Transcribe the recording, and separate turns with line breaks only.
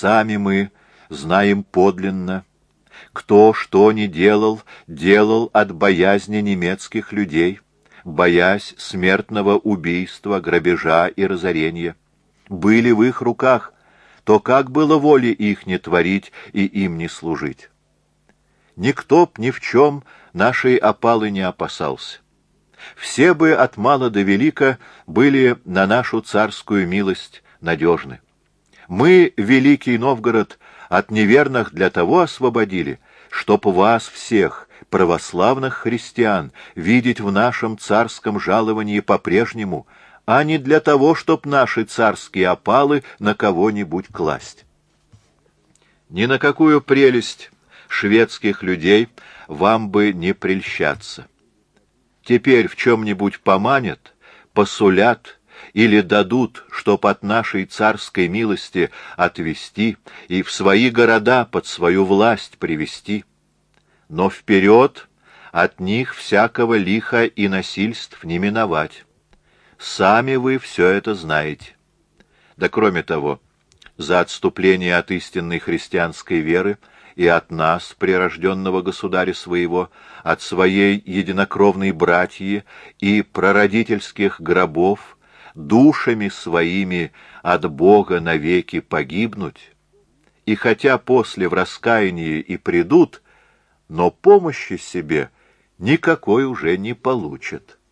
сами мы знаем подлинно, кто что ни делал, делал от боязни немецких людей, боясь смертного убийства, грабежа и разорения. Были в их руках, то как было воле их не творить и им не служить? Никто б ни в чем нашей опалы не опасался. Все бы от мала до велика были на нашу царскую милость надежны. Мы, Великий Новгород, от неверных для того освободили, чтоб вас всех, православных христиан, видеть в нашем царском жаловании по-прежнему, а не для того, чтоб наши царские опалы на кого-нибудь класть. Ни на какую прелесть шведских людей вам бы не прельщаться. Теперь в чем-нибудь поманят, посулят или дадут, чтоб от нашей царской милости отвести и в свои города под свою власть привести. Но вперед от них всякого лиха и насильств не миновать. Сами вы все это знаете. Да кроме того, за отступление от истинной христианской веры и от нас, прирожденного государя своего, от своей единокровной братьи и прародительских гробов, душами своими от Бога навеки погибнуть, и хотя после в раскаянии и придут, но помощи себе никакой уже не получат.